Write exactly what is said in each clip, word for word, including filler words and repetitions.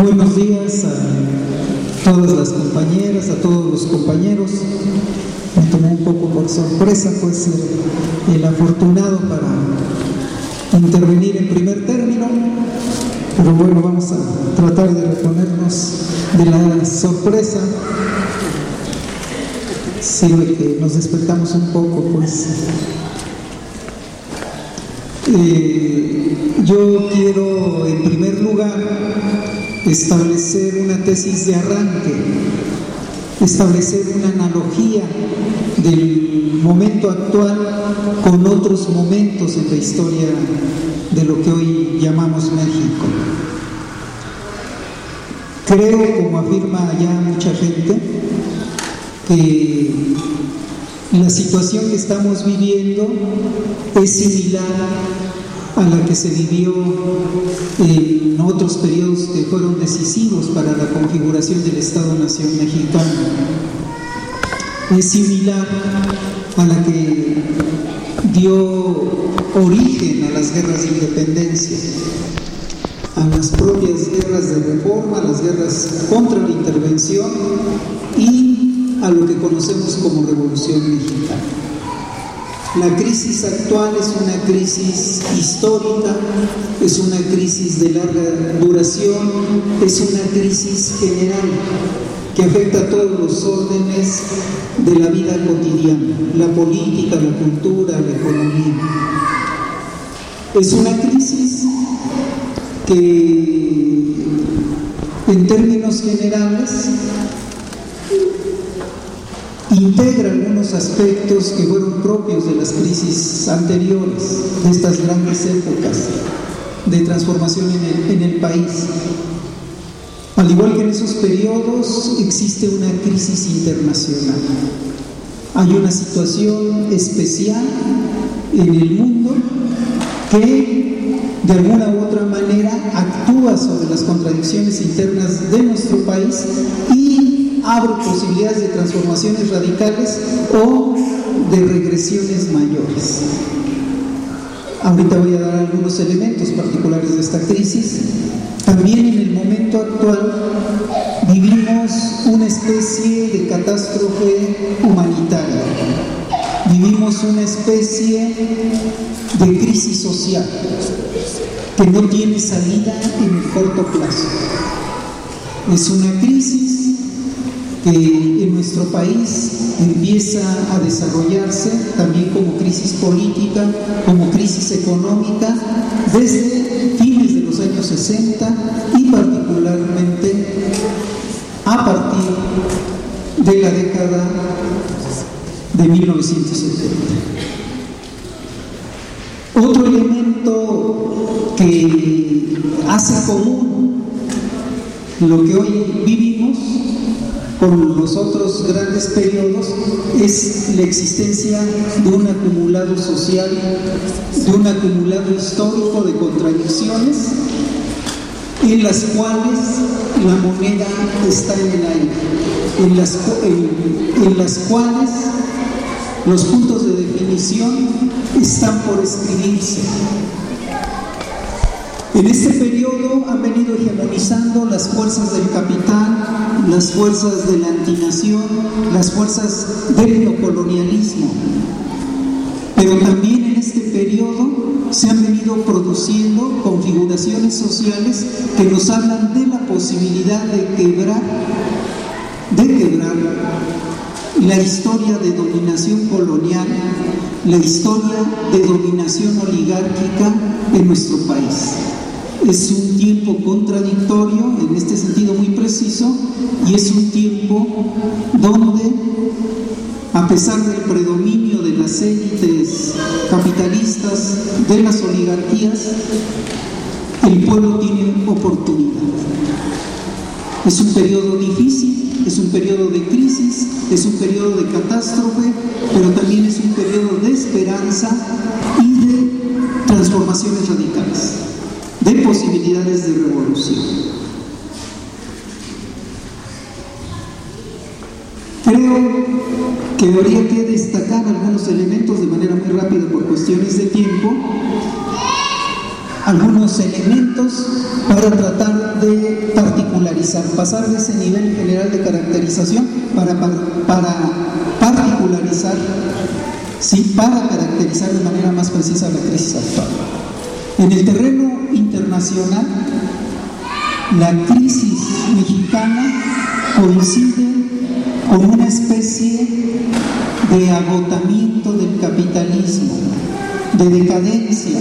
Buenos días a todas las compañeras, a todos los compañeros. Me tomé un poco por sorpresa, pues ser el afortunado para intervenir en primer término, pero bueno, vamos a tratar de reponernos de la sorpresa. Sirve que nos despertamos un poco, pues. Eh, yo quiero, en primer lugar, establecer una tesis de arranque, establecer una analogía del momento actual con otros momentos en la historia de lo que hoy llamamos México. Creo, como afirma ya mucha gente, que la situación que estamos viviendo es similar a la que se vivió en otros periodos que fueron decisivos para la configuración del Estado-Nación mexicano. Es similar a la que dio origen a las guerras de independencia, a las propias guerras de reforma, a las guerras contra la intervención y a lo que conocemos como Revolución Mexicana. La crisis actual es una crisis histórica, es una crisis de larga duración, es una crisis general que afecta a todos los órdenes de la vida cotidiana, la política, la cultura, la economía. Es una crisis que, en términos generales, integra algunos aspectos que fueron propios de las crisis anteriores, de estas grandes épocas de transformación en el, en el país. Al igual que en esos periodos, existe una crisis internacional. Hay una situación especial en el mundo que, de alguna u otra manera, actúa sobre las contradicciones internas de nuestro país y abre posibilidades de transformaciones radicales o de regresiones mayores. Ahorita voy a dar algunos elementos particulares de esta crisis. También en el momento actual vivimos una especie de catástrofe humanitaria. Vivimos una especie de crisis social que no tiene salida en el corto plazo. Es una crisis que en nuestro país empieza a desarrollarse también como crisis política, como crisis económica, desde fines de los años sesenta y particularmente a partir de la década de mil novecientos setenta. Otro elemento que hace común lo que hoy vivimos con los otros grandes periodos es la existencia de un acumulado social, de un acumulado histórico de contradicciones en las cuales la moneda está en el aire, en las, en, en las cuales los puntos de definición están por escribirse. En este periodo han venido hegemonizando las fuerzas del capital, las fuerzas de la antinación, las fuerzas del neocolonialismo. Pero también en este periodo se han venido produciendo configuraciones sociales que nos hablan de la posibilidad de quebrar, de quebrar la historia de dominación colonial, la historia de dominación oligárquica en nuestro país. Es un tiempo contradictorio, en este sentido muy preciso, y es un tiempo donde, a pesar del predominio de las élites capitalistas, de las oligarquías, el pueblo tiene oportunidad. Es un periodo difícil, es un periodo de crisis, es un periodo de catástrofe, pero también es un periodo de esperanza y de transformaciones radicales, de posibilidades de revolución. Creo que habría que destacar algunos elementos de manera muy rápida por cuestiones de tiempo. algunos elementos para tratar de particularizar, pasar de ese nivel general de caracterización para, para, para particularizar, sí, para caracterizar de manera más precisa la crisis actual. En el terreno internacional, la crisis mexicana coincide con una especie de agotamiento del capitalismo, de decadencia.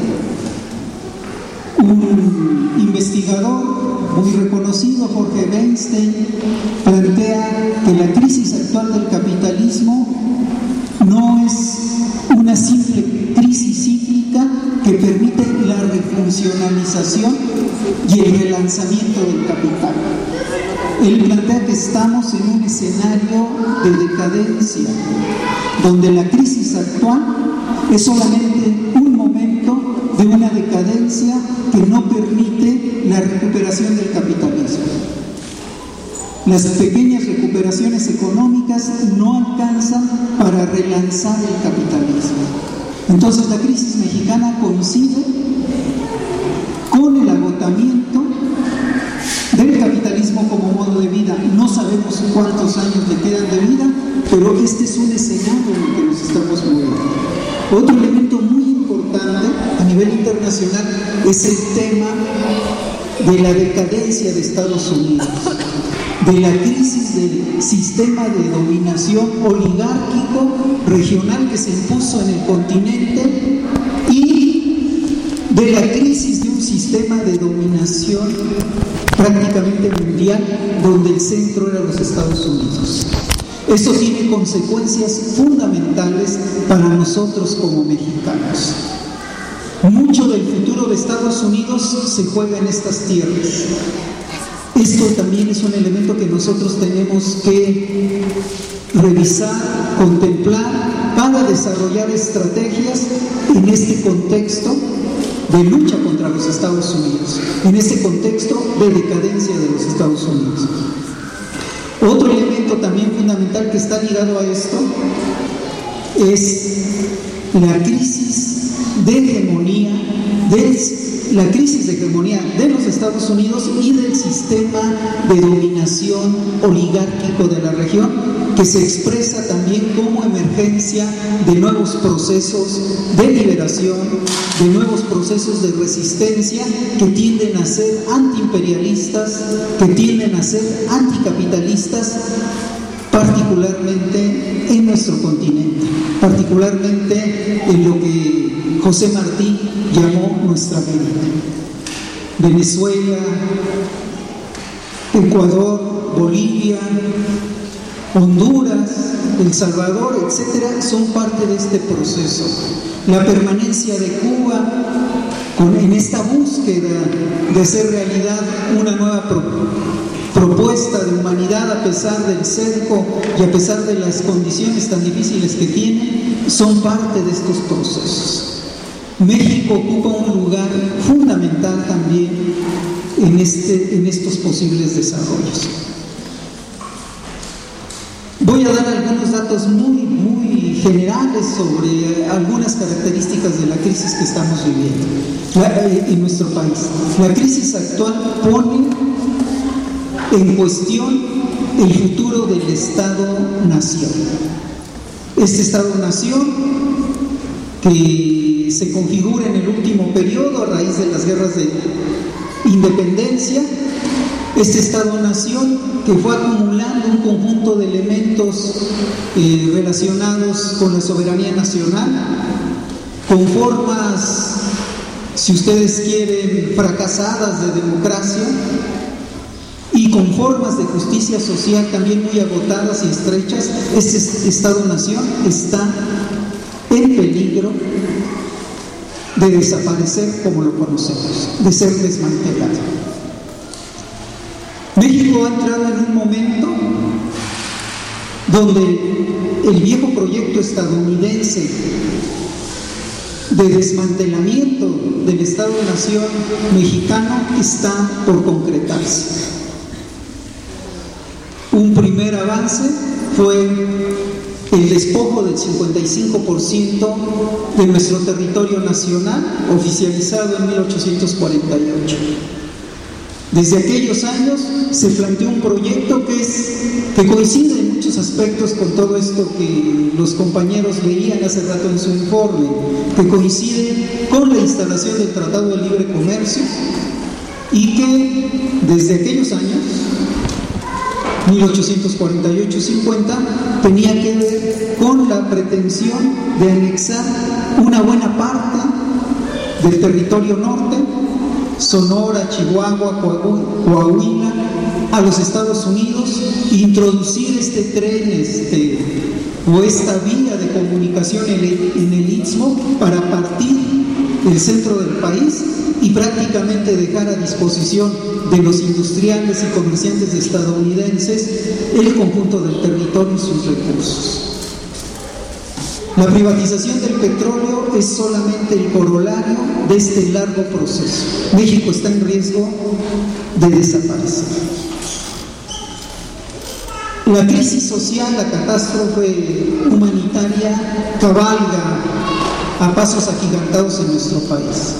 Un investigador muy reconocido, Jorge Weinstein, plantea que la crisis actual del capitalismo no es una simple crisis cíclica que permite la refuncionalización y el relanzamiento del capital. Él plantea que estamos en un escenario de decadencia, donde la crisis actual es solamente un momento de una decadencia que no permite la recuperación del capitalismo. Las pequeñas recuperaciones económicas no alcanzan para relanzar el capitalismo. Entonces la crisis mexicana coincide con el agotamiento del capitalismo como modo de vida. No sabemos cuántos años le quedan de vida, pero este es un escenario en el que nos estamos moviendo. Otro elemento muy importante a nivel internacional es el tema de la decadencia de Estados Unidos, de la crisis del sistema de dominación oligárquico regional que se impuso en el continente y de la crisis de un sistema de dominación prácticamente mundial donde el centro era los Estados Unidos. Esto tiene consecuencias fundamentales para nosotros como mexicanos. Mucho del futuro de Estados Unidos se juega en estas tierras. Esto también es un elemento que nosotros tenemos que revisar, contemplar, para desarrollar estrategias en este contexto de lucha contra los Estados Unidos, en este contexto de decadencia de los Estados Unidos. Otro elemento también fundamental que está ligado a esto es la crisis de hegemonía, de, la crisis de hegemonía de los Estados Unidos y del sistema de dominación oligárquico de la región, que se expresa también como emergencia de nuevos procesos de liberación, de nuevos procesos de resistencia que tienden a ser antiimperialistas, que tienden a ser anticapitalistas, particularmente en nuestro continente, particularmente en lo que José Martí llamó nuestra América. Venezuela, Ecuador, Bolivia, Honduras, El Salvador, etcétera, son parte de este proceso. La permanencia de Cuba con, en esta búsqueda de hacer realidad una nueva pro, propuesta de humanidad a pesar del cerco y a pesar de las condiciones tan difíciles que tiene, son parte de estos procesos. México ocupa un lugar fundamental también en, este, en estos posibles desarrollos. Voy a dar algunos datos muy, muy generales sobre algunas características de la crisis que estamos viviendo la, en nuestro país. La crisis actual pone en cuestión el futuro del Estado-Nación. Este Estado-Nación que se configura en el último periodo a raíz de las guerras de independencia, este Estado-Nación que fue acumulando un conjunto de elementos eh, relacionados con la soberanía nacional, con formas, si ustedes quieren, fracasadas de democracia y con formas de justicia social también muy agotadas y estrechas. Este Estado-Nación está en peligro de desaparecer como lo conocemos, de ser desmantelado. México ha entrado en un momento donde el viejo proyecto estadounidense de desmantelamiento del Estado-Nación mexicano está por concretarse. Un primer avance fue el despojo del cincuenta y cinco por ciento de nuestro territorio nacional, oficializado en mil ochocientos cuarenta y ocho. Desde aquellos años se planteó un proyecto que, es, que coincide en muchos aspectos con todo esto que los compañeros veían hace rato en su informe, que coincide con la instalación del Tratado de Libre Comercio y que desde aquellos años, mil ochocientos cuarenta y ocho cincuenta, tenía que ver con la pretensión de anexar una buena parte del territorio norte, Sonora, Chihuahua, Coahuila, a los Estados Unidos, introducir este tren este, o esta vía de comunicación en el, en el Istmo para partir del centro del país y prácticamente dejar a disposición de los industriales y comerciantes estadounidenses el conjunto del territorio y sus recursos. La privatización del petróleo es solamente el corolario de este largo proceso. México está en riesgo de desaparecer. La crisis social, la catástrofe humanitaria cabalga a pasos agigantados en nuestro país.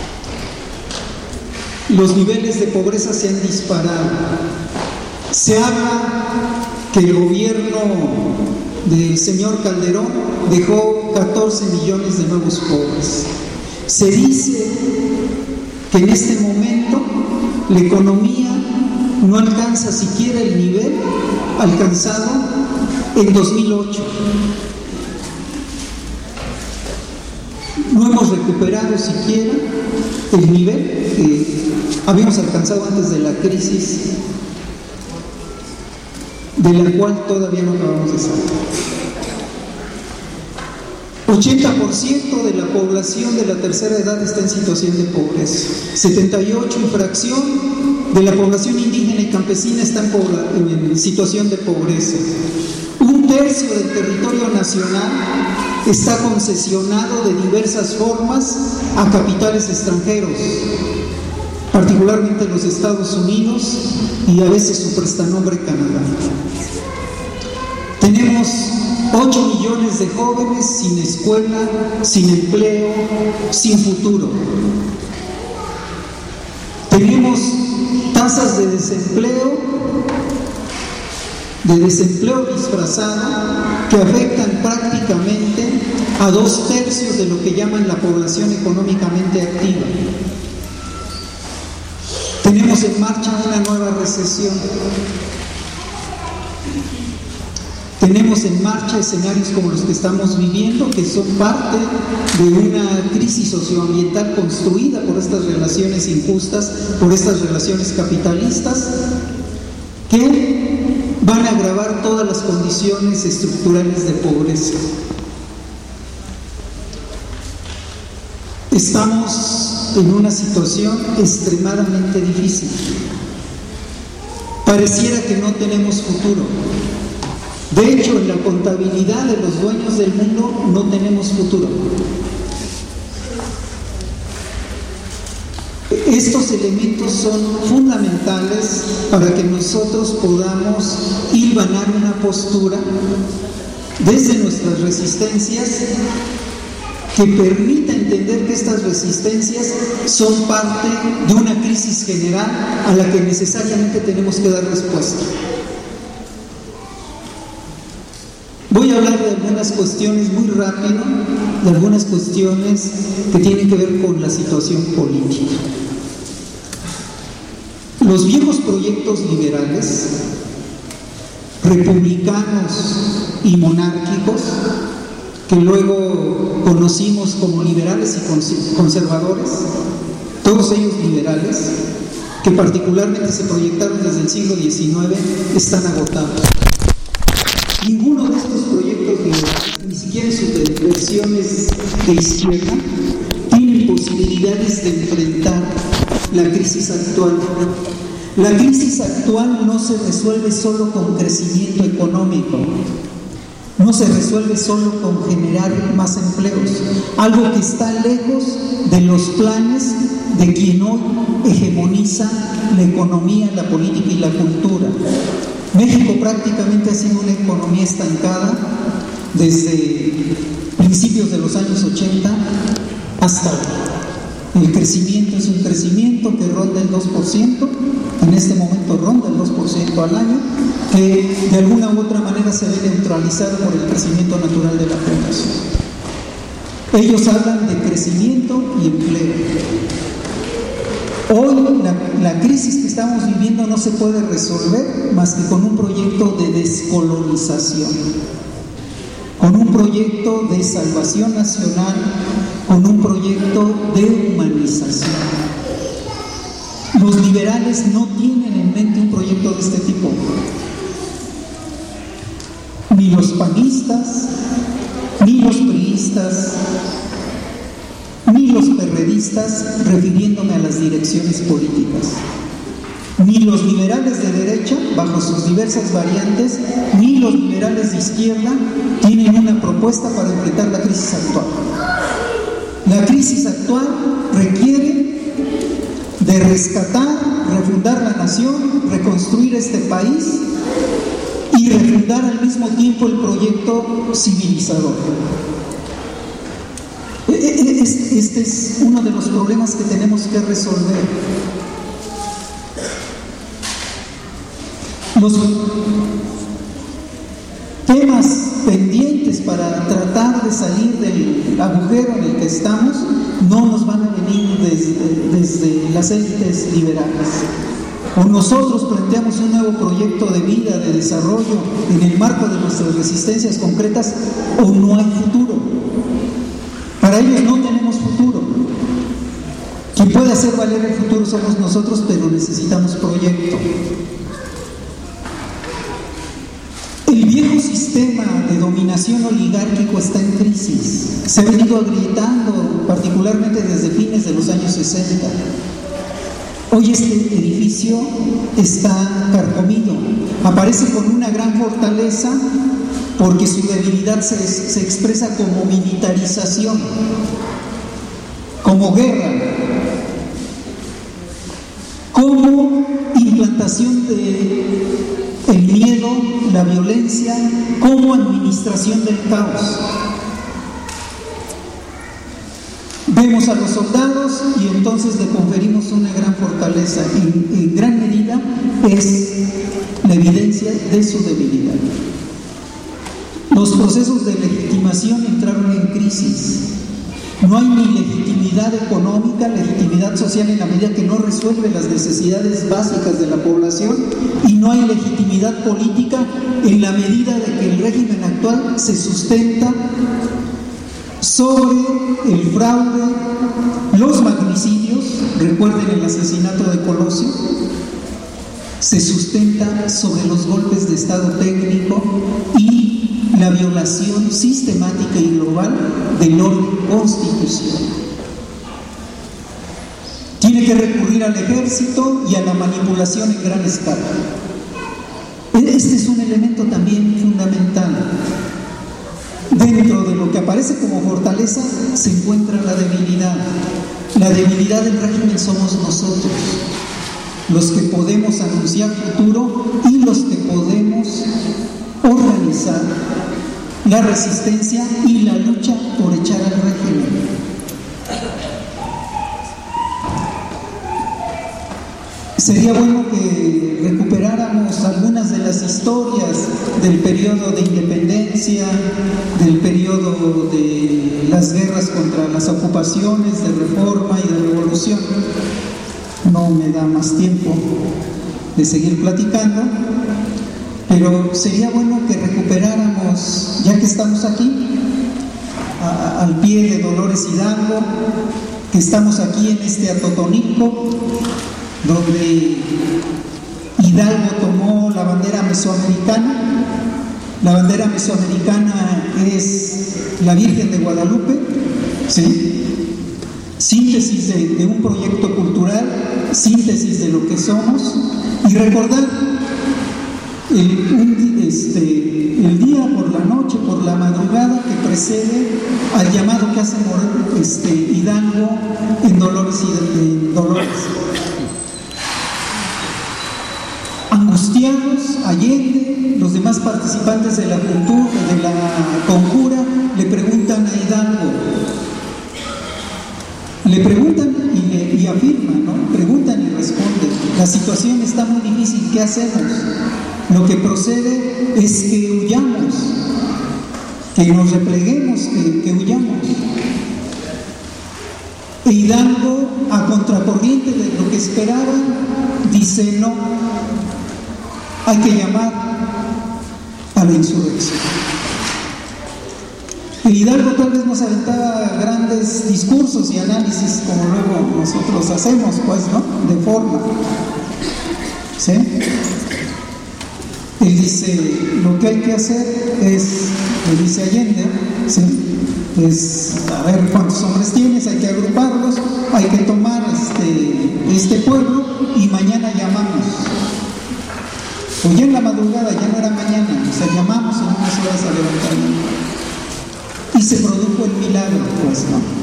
Los niveles de pobreza se han disparado. Se habla que el gobierno del señor Calderón dejó catorce millones de nuevos pobres. Se dice que en este momento la economía no alcanza siquiera el nivel alcanzado en dos mil ocho. No hemos recuperado siquiera el nivel que habíamos alcanzado antes de la crisis, de la cual todavía no acabamos de salir. ochenta por ciento de la población de la tercera edad está en situación de pobreza. setenta y ocho y fracción de la población indígena y campesina está en, pobla, en situación de pobreza. Un tercio del territorio nacional está concesionado de diversas formas a capitales extranjeros, particularmente los Estados Unidos y a veces su prestanombre Canadá. Tenemos ocho millones de jóvenes sin escuela, sin empleo, sin futuro. Tenemos tasas de desempleo, de desempleo disfrazado, que afectan prácticamente a dos tercios de lo que llaman la población económicamente activa. Tenemos en marcha una nueva recesión. Tenemos en marcha escenarios como los que estamos viviendo, que son parte de una crisis socioambiental construida por estas relaciones injustas, por estas relaciones capitalistas, que van a agravar todas las condiciones estructurales de pobreza. Estamos en una situación extremadamente difícil. Pareciera que no tenemos futuro. De hecho, en la contabilidad de los dueños del mundo no tenemos futuro. Estos elementos son fundamentales para que nosotros podamos hilvanar una postura desde nuestras resistencias que permita entender que estas resistencias son parte de una crisis general a la que necesariamente tenemos que dar respuesta. Voy a hablar de algunas cuestiones muy rápido, de algunas cuestiones que tienen que ver con la situación política. Los viejos proyectos liberales, republicanos y monárquicos, que luego conocimos como liberales y conservadores, todos ellos liberales, que particularmente se proyectaron desde el siglo diecinueve, están agotados. Ninguno de estos proyectos liberales, ni siquiera en sus versiones de izquierda, tienen posibilidades de enfrentar la crisis actual. La crisis actual no se resuelve solo con crecimiento económico, no se resuelve solo con generar más empleos, algo que está lejos de los planes de quien hoy hegemoniza la economía, la política y la cultura. México prácticamente ha sido una economía estancada desde principios de los años ochenta hasta hoy. El crecimiento es un crecimiento que ronda el dos por ciento, en este momento ronda el dos por ciento al año, que de alguna u otra manera se ve neutralizado por el crecimiento natural de la población. Ellos hablan de crecimiento y empleo. Hoy la, la crisis que estamos viviendo no se puede resolver más que con un proyecto de descolonización, con un proyecto de salvación nacional, con un proyecto de humanización. Los liberales no tienen en mente un proyecto de este tipo, ni los panistas, ni los priistas, ni los perredistas, refiriéndome a las direcciones políticas, ni los liberales de derecha, bajo sus diversas variantes, ni los liberales de izquierda tienen una propuesta para enfrentar la crisis actual. La crisis actual requiere de rescatar, refundar la nación, reconstruir este país y refundar al mismo tiempo el proyecto civilizador. Este es uno de los problemas que tenemos que resolver. Los temas pendientes para tratar de salir del agujero en el que estamos no nos van a venir desde, desde las élites liberales. O nosotros planteamos un nuevo proyecto de vida, de desarrollo, en el marco de nuestras resistencias concretas, o no hay futuro. Para ellos no tenemos futuro. Quien puede hacer valer el futuro somos nosotros, pero necesitamos proyecto. El viejo sistema de dominación oligárquico está en crisis. Se ha venido agrietando, particularmente desde fines de los años sesenta. Hoy este edificio está carcomido. Aparece con una gran fortaleza porque su debilidad se, se expresa como militarización, como guerra, como implantación de el miedo, la violencia, como administración del caos. Vemos a los soldados y entonces le conferimos una gran fortaleza. En, en gran medida es la evidencia de su debilidad. Los procesos de legitimación entraron en crisis. No hay ni legitimidad económica, legitimidad social en la medida que no resuelve las necesidades básicas de la población, y no hay legitimidad política en la medida de que el régimen actual se sustenta sobre el fraude, los magnicidios, recuerden el asesinato de Colosio, se sustenta sobre los golpes de Estado técnico y la violación sistemática y global del orden constitucional. Tiene que recurrir al ejército y a la manipulación en gran escala. Este es un elemento también fundamental. Dentro de lo que aparece como fortaleza se encuentra la debilidad. La debilidad del régimen somos nosotros, los que podemos anunciar futuro y los que podemos organizar la resistencia y la lucha por echar al régimen. Sería bueno que recuperáramos algunas de las historias del periodo de independencia, del periodo de las guerras contra las ocupaciones, de reforma y de revolución. No me da más tiempo de seguir platicando, pero sería bueno que recuperáramos, ya que estamos aquí, a, al pie de Dolores Hidalgo, que estamos aquí en este Atotonilco, donde Hidalgo tomó la bandera mesoamericana. La bandera mesoamericana es la Virgen de Guadalupe, ¿sí? Síntesis de, de un proyecto cultural, síntesis de lo que somos, y recordar el, un, este, el día por la noche, por la madrugada que precede al llamado que hace este, Hidalgo en Dolores, en Dolores. Angustiados, Allende, los demás participantes de la cultura, de la conjura, le preguntan a Hidalgo, le preguntan y, le, y afirman, ¿no? Preguntan y responden, la situación está muy difícil, ¿qué hacemos? Lo que procede es que huyamos, que nos repleguemos, que, que huyamos. E Hidalgo, a contracorriente de lo que esperaban, dice no, hay que llamar a la insurrección. E Hidalgo tal vez nos aventaba grandes discursos y análisis como luego nosotros hacemos, pues, ¿no? De forma. ¿Sí? Él dice, lo que hay que hacer es, le dice Allende, ¿sí? Es a ver cuántos hombres tienes, hay que agruparlos, hay que tomar este, este pueblo y mañana llamamos. O ya en la madrugada, ya no era mañana, o sea, llamamos en unas horas a levantarnos. Y se produjo el milagro, pues,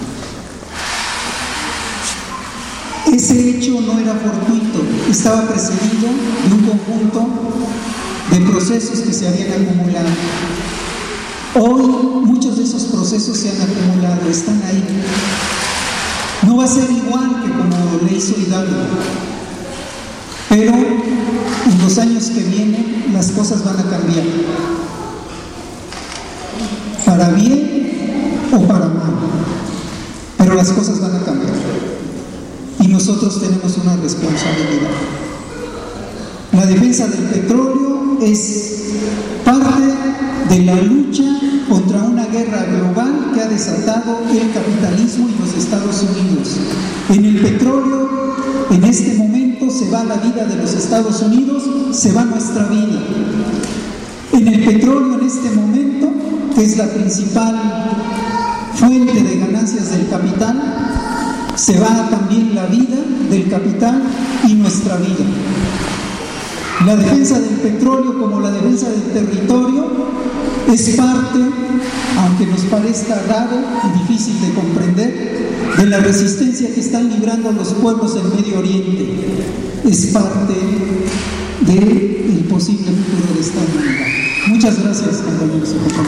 ¿no? Ese hecho no era fortuito, estaba precedido de un conjunto de procesos que se habían acumulado. Hoy muchos de esos procesos se han acumulado, están ahí. No va a ser igual que como le hizo Hidalgo, pero en los años que vienen las cosas van a cambiar, para bien o para mal, pero las cosas van a cambiar y nosotros tenemos una responsabilidad. La defensa del petróleo es parte de la lucha contra una guerra global que ha desatado el capitalismo y los Estados Unidos. En el petróleo, en este momento, se va la vida de los Estados Unidos, se va nuestra vida. En el petróleo, en este momento, que es la principal fuente de ganancias del capital, se va también la vida del capital y nuestra vida. La defensa del petróleo, como la defensa del territorio, es parte, aunque nos parezca raro y difícil de comprender, de la resistencia que están librando los pueblos del Medio Oriente. Es parte del posible futuro de esta humanidad. Muchas gracias, compañeros y compañeras.